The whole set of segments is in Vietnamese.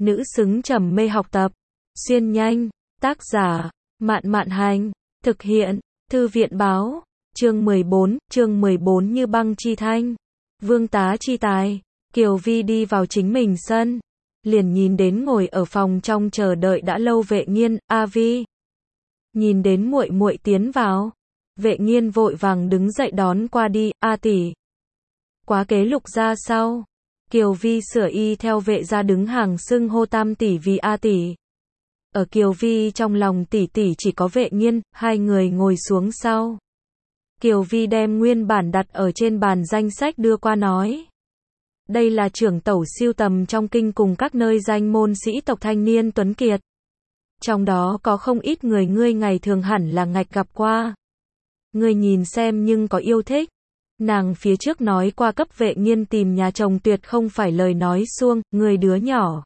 nữ xứng trầm mê học tập. Xuyên nhanh, tác giả, Mạn Mạn Hành, thực hiện, Thư viện Báo, chương 14 như băng chi thanh. Vương tá chi tài, Kiều Vi đi vào chính mình sân, liền nhìn đến ngồi ở phòng trong chờ đợi đã lâu Vệ Nghiên, A Vi. Nhìn đến muội muội tiến vào, Vệ Nghiên vội vàng đứng dậy đón qua đi, A tỷ. Quá kế Lục gia sau. Kiều Vi sửa y theo Vệ gia đứng hàng xưng hô Tam tỷ vì A tỷ. Ở Kiều Vi trong lòng tỷ tỷ chỉ có Vệ Nghiên, hai người ngồi xuống sau. Kiều Vi đem nguyên bản đặt ở trên bàn danh sách đưa qua nói. Đây là trưởng tẩu siêu tầm trong kinh cùng các nơi danh môn sĩ tộc thanh niên tuấn kiệt. Trong đó có không ít người ngươi ngày thường hẳn là ngạch gặp qua. Ngươi nhìn xem nhưng có yêu thích. Nàng phía trước nói qua cấp Vệ Nghiên tìm nhà chồng tuyệt không phải lời nói suông, người đứa nhỏ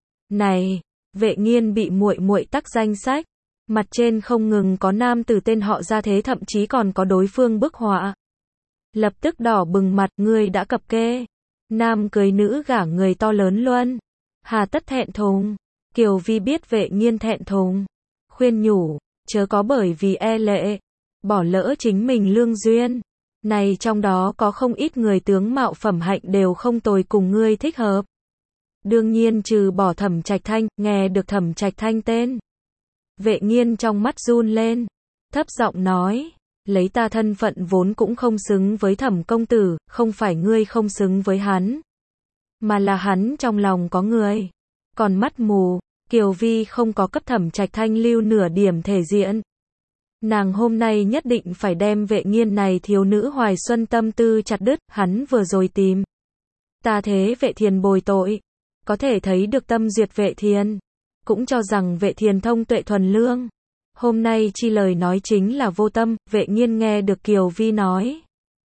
này. Vệ Nghiên bị muội muội tắc danh sách, mặt trên không ngừng có nam tử tên họ ra thế thậm chí còn có đối phương bức họa. Lập tức đỏ bừng mặt, ngươi đã cập kê. Nam cưới nữ gả người to lớn luôn. Hà tất thẹn thùng. Kiều Vi biết Vệ Nghiên thẹn thùng, khuyên nhủ, chớ có bởi vì e lệ, bỏ lỡ chính mình lương duyên. Này trong đó có không ít người tướng mạo phẩm hạnh đều không tồi cùng ngươi thích hợp. Đương nhiên trừ bỏ Thẩm Trạch Thanh, nghe được Thẩm Trạch Thanh tên. Vệ Nghiên trong mắt run lên, thấp giọng nói, lấy ta thân phận vốn cũng không xứng với Thẩm công tử, không phải ngươi không xứng với hắn, mà là hắn trong lòng có người, còn mắt mù. Kiều Vi không có cấp Thẩm Trạch Thanh lưu nửa điểm thể diện. Nàng hôm nay nhất định phải đem Vệ Nghiên này thiếu nữ hoài xuân tâm tư chặt đứt, hắn vừa rồi tìm ta thế Vệ Thiền bồi tội. Có thể thấy được tâm duyệt Vệ Thiền, cũng cho rằng Vệ Thiền thông tuệ thuần lương. Hôm nay chi lời nói chính là vô tâm. Vệ Nghiên nghe được Kiều Vi nói,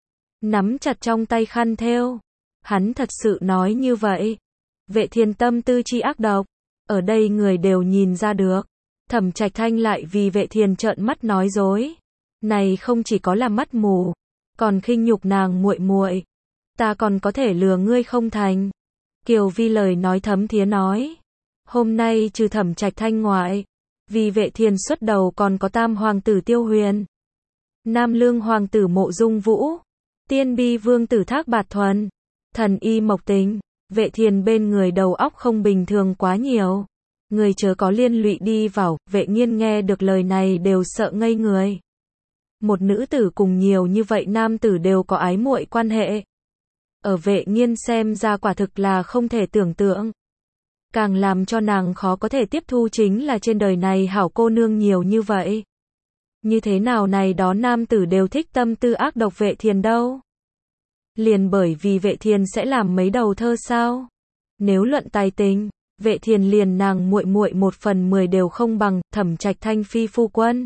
nắm chặt trong tay khăn thêu. Hắn thật sự nói như vậy. Vệ Thiền tâm tư chi ác độc, ở đây người đều nhìn ra được. Thẩm Trạch Thanh lại vì Vệ Thiền trợn mắt nói dối. Này không chỉ có là mắt mù, còn khinh nhục nàng muội muội. Ta còn có thể lừa ngươi không thành. Kiều Vi lời nói thấm thía nói, hôm nay trừ Thẩm Trạch Thanh ngoại, vì Vệ Thiền xuất đầu còn có tam hoàng tử Tiêu Huyền, nam lương hoàng tử Mộ Dung Vũ, tiên bi vương tử Thác Bạt Thuần, thần y Mộc Tình. Vệ Thiền bên người đầu óc không bình thường quá nhiều, người chớ có liên lụy đi vào. Vệ Nghiên nghe được lời này đều sợ ngây người. Một nữ tử cùng nhiều như vậy nam tử đều có ái muội quan hệ. Ở Vệ Nghiên xem ra quả thực là không thể tưởng tượng. Càng làm cho nàng khó có thể tiếp thu chính là trên đời này hảo cô nương nhiều như vậy. Như thế nào này đó nam tử đều thích tâm tư ác độc Vệ Thiền đâu? Liền bởi vì Vệ Thiền sẽ làm mấy đầu thơ sao? Nếu luận tài tình, Vệ Thiền liền nàng muội muội 1/10 đều không bằng. Thẩm Trạch Thanh phi phu quân.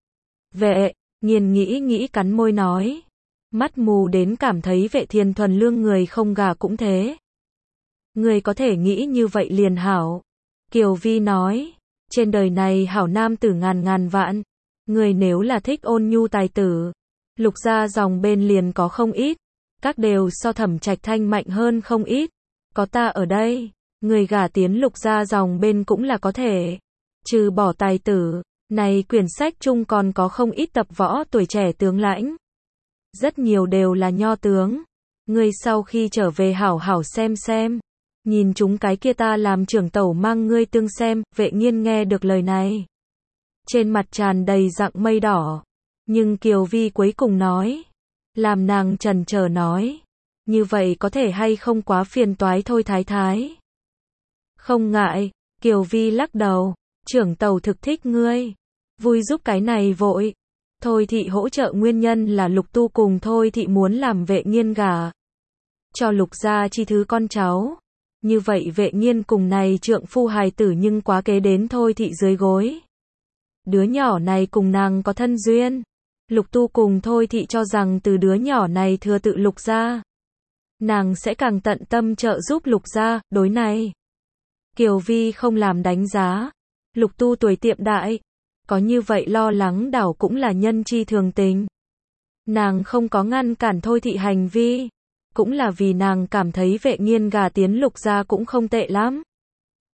Vệ Nghiên nghĩ cắn môi nói, mắt mù đến cảm thấy Vệ Thiền thuần lương người không gả cũng thế. Người có thể nghĩ như vậy liền hảo. Kiều Vi nói, trên đời này hảo nam tử ngàn vạn. Người nếu là thích ôn nhu tài tử, Lục gia dòng bên liền có không ít. Các đều so Thẩm Trạch Thanh mạnh hơn không ít. Có ta ở đây, người gả tiến Lục gia dòng bên cũng là có thể. Trừ bỏ tài tử, này quyển sách chung còn có không ít tập võ tuổi trẻ tướng lãnh. Rất nhiều đều là nho tướng. Ngươi sau khi trở về hảo hảo xem. Nhìn chúng cái kia ta làm trưởng tẩu mang ngươi tương xem. Vệ Nghiên nghe được lời này, trên mặt tràn đầy dạng mây đỏ. Nhưng Kiều Vi cuối cùng nói, làm nàng chần chờ nói, như vậy có thể hay không quá phiền toái thôi thái thái. Không ngại. Kiều Vi lắc đầu, trưởng tẩu thực thích ngươi, vui giúp cái này vội. Thôi thị hỗ trợ nguyên nhân là Lục Tu cùng Thôi thị muốn làm Vệ Nghiên gả cho Lục gia chi thứ con cháu. Như vậy Vệ Nghiên cùng này trượng phu hài tử nhưng quá kế đến Thôi thị dưới gối. Đứa nhỏ này cùng nàng có thân duyên. Lục Tu cùng Thôi thị cho rằng từ đứa nhỏ này thừa tự Lục gia, nàng sẽ càng tận tâm trợ giúp Lục gia. Đối này, Kiều Vi không làm đánh giá. Lục Tu tuổi tiệm đại, có như vậy lo lắng đảo cũng là nhân chi thường tình. Nàng không có ngăn cản Thôi thị hành vi, cũng là vì nàng cảm thấy Vệ Nghiên gả tiến Lục gia cũng không tệ lắm.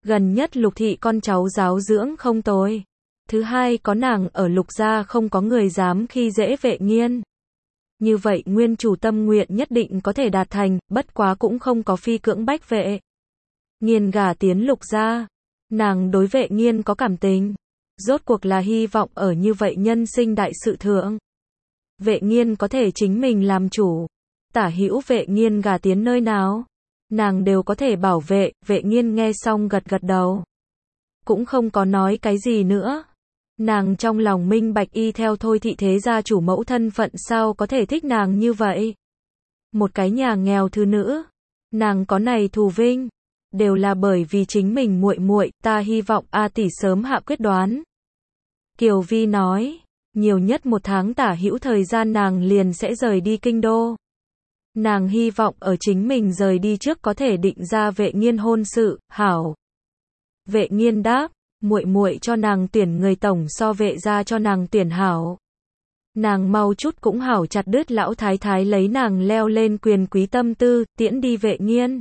Gần nhất Lục thị con cháu giáo dưỡng không tồi. Thứ hai có nàng ở Lục gia không có người dám khi dễ Vệ Nghiên. Như vậy nguyên chủ tâm nguyện nhất định có thể đạt thành, bất quá cũng không có phi cưỡng bách Vệ Nghiên gả tiến Lục gia. Nàng đối Vệ Nghiên có cảm tình. Rốt cuộc là hy vọng ở như vậy nhân sinh đại sự thượng. Vệ Nghiên có thể chính mình làm chủ. Tả hữu Vệ Nghiên gả tiến nơi nào, nàng đều có thể bảo vệ. Vệ Nghiên nghe xong gật gật đầu. Cũng không có nói cái gì nữa. Nàng trong lòng minh bạch y theo Thôi thị thế gia chủ mẫu thân phận sao có thể thích nàng như vậy. Một cái nhà nghèo thứ nữ. Nàng có này thù vinh. Đều là bởi vì chính mình muội muội, ta hy vọng A tỷ sớm hạ quyết đoán. Kiều Vi nói, nhiều nhất 1 tháng tả hữu thời gian nàng liền sẽ rời đi kinh đô. Nàng hy vọng ở chính mình rời đi trước có thể định ra Vệ Nghiên hôn sự, hảo. Vệ Nghiên đáp, muội muội cho nàng tuyển người tổng so Vệ gia cho nàng tuyển hảo. Nàng mau chút cũng hảo chặt đứt lão thái thái lấy nàng leo lên quyền quý tâm tư, tiễn đi Vệ Nghiên.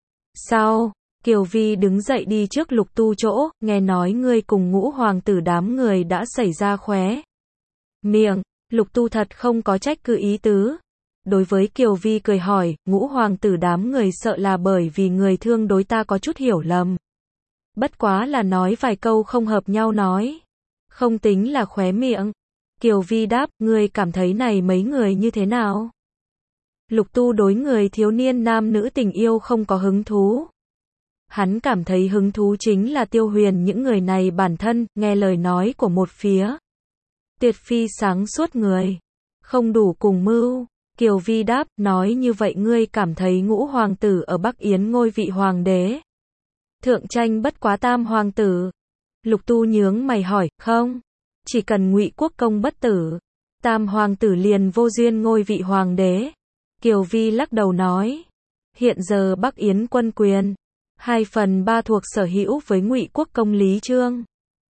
Sau, Kiều Vi đứng dậy đi trước Lục Tu chỗ, nghe nói ngươi cùng Ngũ hoàng tử đám người đã xảy ra khóe miệng. Lục Tu thật không có trách cứ ý tứ. Đối với Kiều Vi cười hỏi, Ngũ hoàng tử đám người sợ là bởi vì người thương đối ta có chút hiểu lầm. Bất quá là nói vài câu không hợp nhau nói. Không tính là khóe miệng. Kiều Vi đáp, ngươi cảm thấy này mấy người như thế nào? Lục Tu đối người thiếu niên nam nữ tình yêu không có hứng thú. Hắn cảm thấy hứng thú chính là Tiêu Huyền những người này bản thân, nghe lời nói của một phía. Tuyệt phi sáng suốt người. Không đủ cùng mưu. Kiều Vi đáp, nói như vậy ngươi cảm thấy Ngũ hoàng tử ở Bắc Yến ngôi vị hoàng đế thượng tranh bất quá Tam hoàng tử. Lục Tu nhướng mày hỏi, không. Chỉ cần Ngụy Quốc công bất tử, Tam hoàng tử liền vô duyên ngôi vị hoàng đế. Kiều Vi lắc đầu nói, hiện giờ Bắc Yến quân quyền 2/3 thuộc sở hữu với Ngụy Quốc công Lý Trương.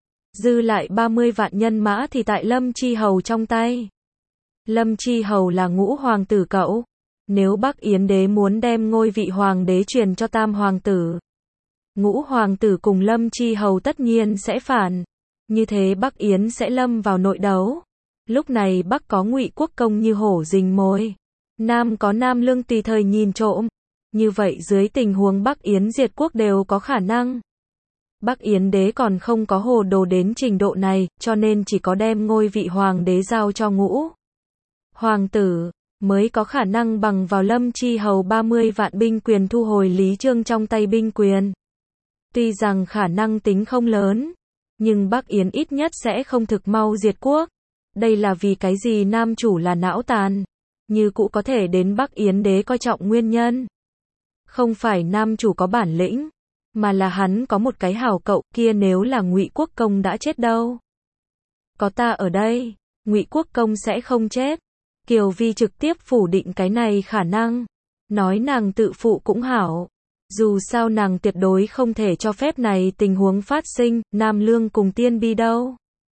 Dư lại 30 vạn nhân mã thì tại Lâm Chi Hầu trong tay. Lâm Chi Hầu là Ngũ hoàng tử cậu. Nếu Bắc Yến đế muốn đem ngôi vị hoàng đế truyền cho Tam hoàng tử, Ngũ hoàng tử cùng Lâm Chi Hầu tất nhiên sẽ phản. Như thế Bắc Yến sẽ lâm vào nội đấu. Lúc này Bắc có Ngụy Quốc công như hổ rình mồi, Nam có Nam Lương tùy thời nhìn trộm. Như vậy dưới tình huống Bắc Yến diệt quốc đều có khả năng. Bắc Yến đế còn không có hồ đồ đến trình độ này, cho nên chỉ có đem ngôi vị hoàng đế giao cho Ngũ hoàng tử, mới có khả năng bằng vào Lâm Chi Hầu 30 vạn binh quyền thu hồi Lý Trương trong tay binh quyền. Tuy rằng khả năng tính không lớn, nhưng Bắc Yến ít nhất sẽ không thực mau diệt quốc. Đây là vì cái gì nam chủ là não tàn, như cũ có thể đến Bắc Yến đế coi trọng nguyên nhân. Không phải nam chủ có bản lĩnh, mà là hắn có một cái hảo cậu, kia nếu là Ngụy Quốc công đã chết đâu. Có ta ở đây, Ngụy Quốc công sẽ không chết. Kiều Vi trực tiếp phủ định cái này khả năng, nói nàng tự phụ cũng hảo. Dù sao nàng tuyệt đối không thể cho phép này tình huống phát sinh, Nam Lương cùng Tiên Bi đâu.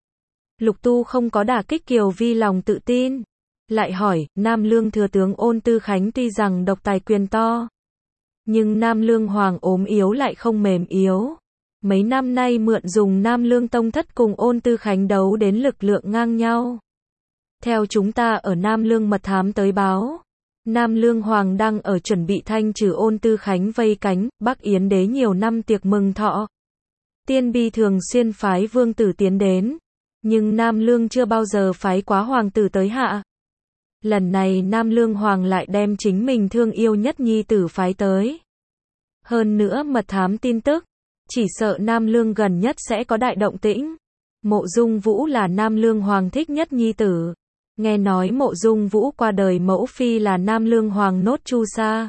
Lục Tu không có đả kích Kiều Vi lòng tự tin. Lại hỏi, Nam Lương thừa tướng Ôn Tư Khánh tuy rằng độc tài quyền to, nhưng Nam Lương hoàng ốm yếu lại không mềm yếu. Mấy năm nay mượn dùng Nam Lương tông thất cùng Ôn Tư Khánh đấu đến lực lượng ngang nhau. Theo chúng ta ở Nam Lương mật thám tới báo, Nam Lương hoàng đang ở chuẩn bị thanh trừ Ôn Tư Khánh vây cánh, Bắc Yến đế nhiều năm tiệc mừng thọ. Tiên Bi thường xuyên phái vương tử tiến đến, nhưng Nam Lương chưa bao giờ phái quá hoàng tử tới hạ. Lần này Nam Lương hoàng lại đem chính mình thương yêu nhất nhi tử phái tới. Hơn nữa mật thám tin tức, chỉ sợ Nam Lương gần nhất sẽ có đại động tĩnh. Mộ Dung Vũ là Nam Lương hoàng thích nhất nhi tử. Nghe nói Mộ Dung Vũ qua đời mẫu phi là Nam Lương hoàng Nốt Chu Sa.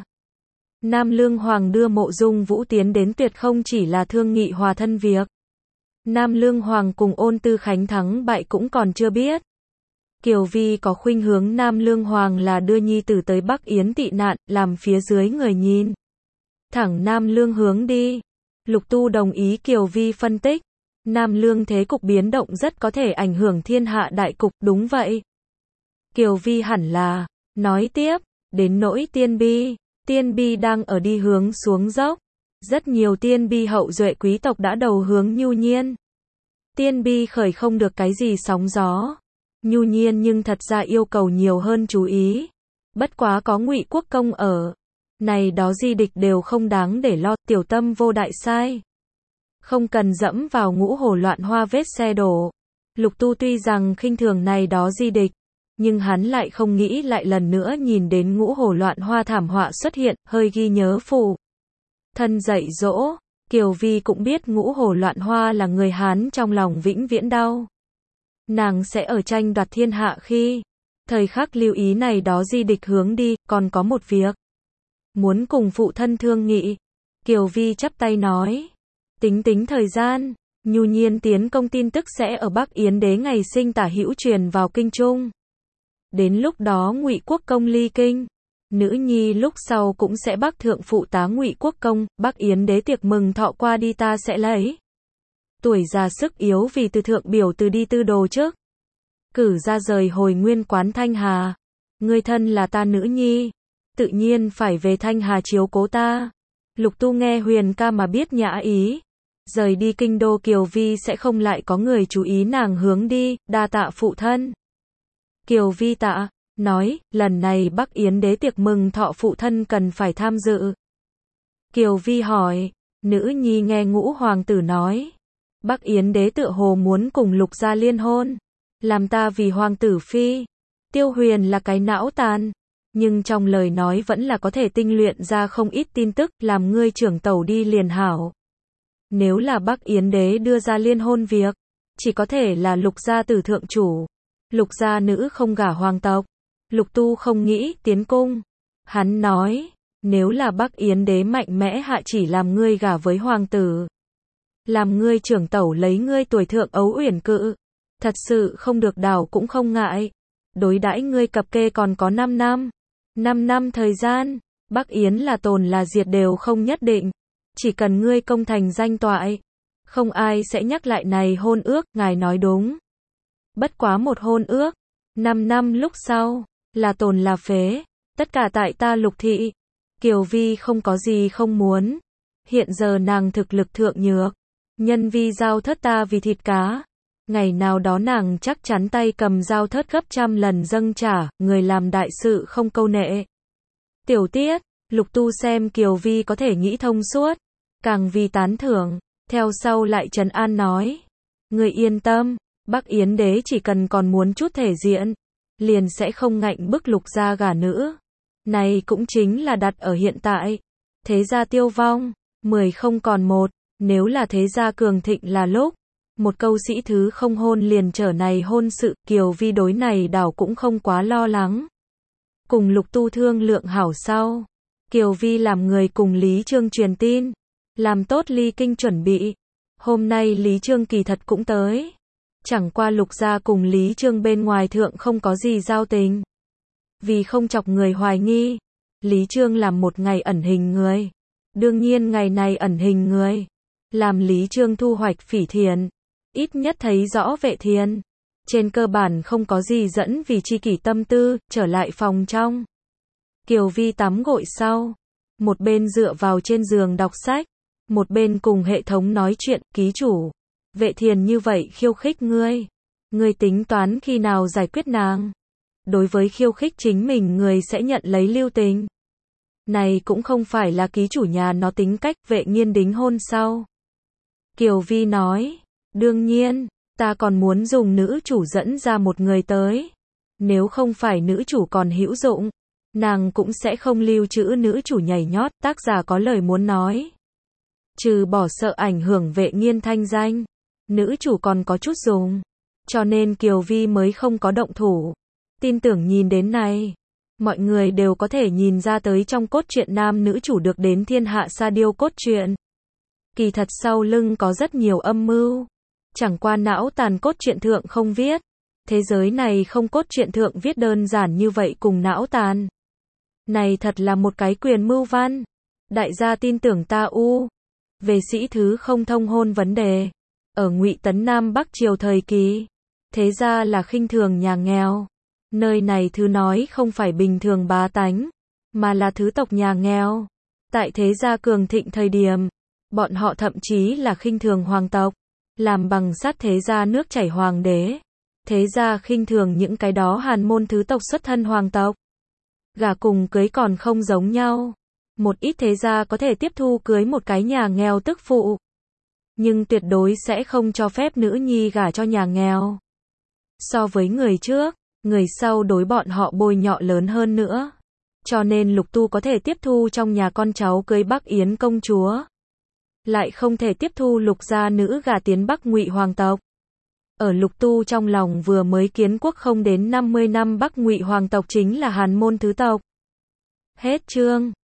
Nam Lương hoàng đưa Mộ Dung Vũ tiến đến tuyệt không chỉ là thương nghị hòa thân việc. Nam Lương hoàng cùng Ôn Tư Khánh thắng bại cũng còn chưa biết. Kiều Vi có khuynh hướng Nam Lương hoàng là đưa nhi tử tới Bắc Yến tị nạn, làm phía dưới người nhìn thẳng Nam Lương hướng đi. Lục Tu đồng ý Kiều Vi phân tích. Nam Lương thế cục biến động rất có thể ảnh hưởng thiên hạ đại cục, đúng vậy. Kiều Vi hẳn là, nói tiếp, đến nỗi Tiên Bi đang ở đi hướng xuống dốc. Rất nhiều tiên bi hậu duệ quý tộc đã đầu hướng Nhu Nhiên. Tiên bi khởi không được cái gì sóng gió. Nhu Nhiên nhưng thật ra yêu cầu nhiều hơn chú ý. Bất quá có Ngụy Quốc Công ở. Này đó di địch đều không đáng để lo, tiểu tâm vô đại sai. Không cần dẫm vào ngũ hồ loạn hoa vết xe đổ. Lục Tu tuy rằng khinh thường này đó di địch, nhưng hắn lại không nghĩ lại lần nữa nhìn đến ngũ hồ loạn hoa thảm họa xuất hiện, hơi ghi nhớ phụ thân dạy dỗ. Kiều Vi cũng biết ngũ hồ loạn hoa là người Hán trong lòng vĩnh viễn đau. Nàng sẽ ở tranh đoạt thiên hạ khi thời khắc lưu ý này đó di địch hướng đi, còn có một việc muốn cùng phụ thân thương nghị. Kiều Vi chắp tay nói, tính thời gian, Nhu Nhiên tiến công tin tức sẽ ở Bắc Yến đế ngày sinh tả hữu truyền vào kinh trung. Đến lúc đó Ngụy Quốc Công ly kinh, nữ nhi lúc sau cũng sẽ bắc thượng phụ tá Ngụy Quốc Công, Bắc Yến đế tiệc mừng thọ qua đi ta sẽ lấy tuổi già sức yếu vì từ thượng biểu từ đi tư đồ trước. Cử ra rời hồi nguyên quán Thanh Hà. Ngươi thân là ta nữ nhi, tự nhiên phải về Thanh Hà chiếu cố ta. Lục Tu nghe Huyền ca mà biết nhã ý. Rời đi kinh đô Kiều Vi sẽ không lại có người chú ý nàng hướng đi, đa tạ phụ thân. Kiều Vi tạ, nói, lần này Bắc Yến đế tiệc mừng thọ phụ thân cần phải tham dự. Kiều Vi hỏi, nữ nhi nghe Ngũ hoàng tử nói, Bắc Yến đế tựa hồ muốn cùng Lục gia liên hôn, làm ta vì hoàng tử phi. Tiêu Huyền là cái não tàn, nhưng trong lời nói vẫn là có thể tinh luyện ra không ít tin tức, làm ngươi trưởng tẩu đi liền hảo. Nếu là Bắc Yến đế đưa ra liên hôn việc, chỉ có thể là Lục gia tử thượng chủ. Lục gia nữ không gả hoàng tộc. Lục Tu không nghĩ tiến cung. Hắn nói, nếu là Bắc Yến đế mạnh mẽ hạ chỉ làm ngươi gả với hoàng tử, làm ngươi trưởng tẩu lấy ngươi tuổi thượng ấu uyển cự, thật sự không được đảo cũng không ngại. Đối đãi ngươi cập kê còn có 5 năm. 5 năm thời gian, Bắc Yến là tồn là diệt đều không nhất định. Chỉ cần ngươi công thành danh toại, không ai sẽ nhắc lại này hôn ước, ngài nói đúng. Bất quá một hôn ước, 5 năm lúc sau, là tồn là phế, tất cả tại ta Lục thị. Kiều Vi không có gì không muốn. Hiện giờ nàng thực lực thượng nhược, nhân vi giao thất ta vì thịt cá. Ngày nào đó nàng chắc chắn tay cầm dao thớt gấp trăm lần dâng trả, người làm đại sự không câu nệ. Tiểu tiết, Lục Tu xem Kiều Vi có thể nghĩ thông suốt, càng vì tán thưởng, theo sau lại trấn an nói. Người yên tâm, Bắc Yến đế chỉ cần còn muốn chút thể diện, liền sẽ không ngạnh bức Lục gia gả nữ. Này cũng chính là đặt ở hiện tại. Thế gia tiêu vong, 10 không còn một, nếu là thế gia cường thịnh là lúc. Một câu sĩ thứ không hôn liền trở này hôn sự, Kiều Vi đối này đảo cũng không quá lo lắng. Cùng Lục Tu thương lượng hảo sau, Kiều Vi làm người cùng Lý Trương truyền tin, làm tốt ly kinh chuẩn bị. Hôm nay Lý Trương kỳ thật cũng tới. Chẳng qua Lục gia cùng Lý Trương bên ngoài thượng không có gì giao tình. Vì không chọc người hoài nghi, Lý Trương làm một ngày ẩn hình người. Đương nhiên ngày này ẩn hình người, làm Lý Trương thu hoạch Phỉ Thiền. Ít nhất thấy rõ Vệ Thiền. Trên cơ bản không có gì dẫn vì chi kỷ tâm tư, trở lại phòng trong. Kiều Vi tắm gội sau, một bên dựa vào trên giường đọc sách, một bên cùng hệ thống nói chuyện, ký chủ. Vệ Thiền như vậy khiêu khích ngươi. Ngươi tính toán khi nào giải quyết nàng. Đối với khiêu khích chính mình người sẽ nhận lấy lưu tình. Này cũng không phải là ký chủ nhà nó tính cách. Vệ Nghiên đính hôn sau. Kiều Vi nói, đương nhiên, ta còn muốn dùng nữ chủ dẫn ra một người tới. Nếu không phải nữ chủ còn hữu dụng, nàng cũng sẽ không lưu trữ nữ chủ nhảy nhót. Tác giả có lời muốn nói. Trừ bỏ sợ ảnh hưởng Vệ Nghiên thanh danh, nữ chủ còn có chút dùng. Cho nên Kiều Vi mới không có động thủ. Tin tưởng nhìn đến này, mọi người đều có thể nhìn ra tới trong cốt truyện nam nữ chủ được đến thiên hạ sa điêu cốt truyện. Kỳ thật sau lưng có rất nhiều âm mưu. Chẳng qua não tàn cốt truyện thượng không viết. Thế giới này không cốt truyện thượng viết đơn giản như vậy cùng não tàn. Này thật là một cái quyền mưu văn. Đại gia tin tưởng ta u. Về sĩ thứ không thông hôn vấn đề. Ở Ngụy Tấn Nam Bắc Triều thời kỳ, thế ra là khinh thường nhà nghèo. Nơi này thứ nói không phải bình thường bá tánh, mà là thứ tộc nhà nghèo. Tại thế gia cường thịnh thời điểm, bọn họ thậm chí là khinh thường hoàng tộc, làm bằng sắt thế gia nước chảy hoàng đế. Thế gia khinh thường những cái đó hàn môn thứ tộc xuất thân hoàng tộc. Gả cùng cưới còn không giống nhau. Một ít thế gia có thể tiếp thu cưới một cái nhà nghèo tức phụ, nhưng tuyệt đối sẽ không cho phép nữ nhi gả cho nhà nghèo. So với người trước, người sau đối bọn họ bôi nhọ lớn hơn nữa. Cho nên Lục Tu có thể tiếp thu trong nhà con cháu cưới Bắc Yến công chúa, lại không thể tiếp thu Lục gia nữ gả tiến Bắc Ngụy hoàng tộc. Ở Lục Tu trong lòng vừa mới kiến quốc không đến 50 năm Bắc Ngụy hoàng tộc chính là hàn môn thứ tộc. Hết chương.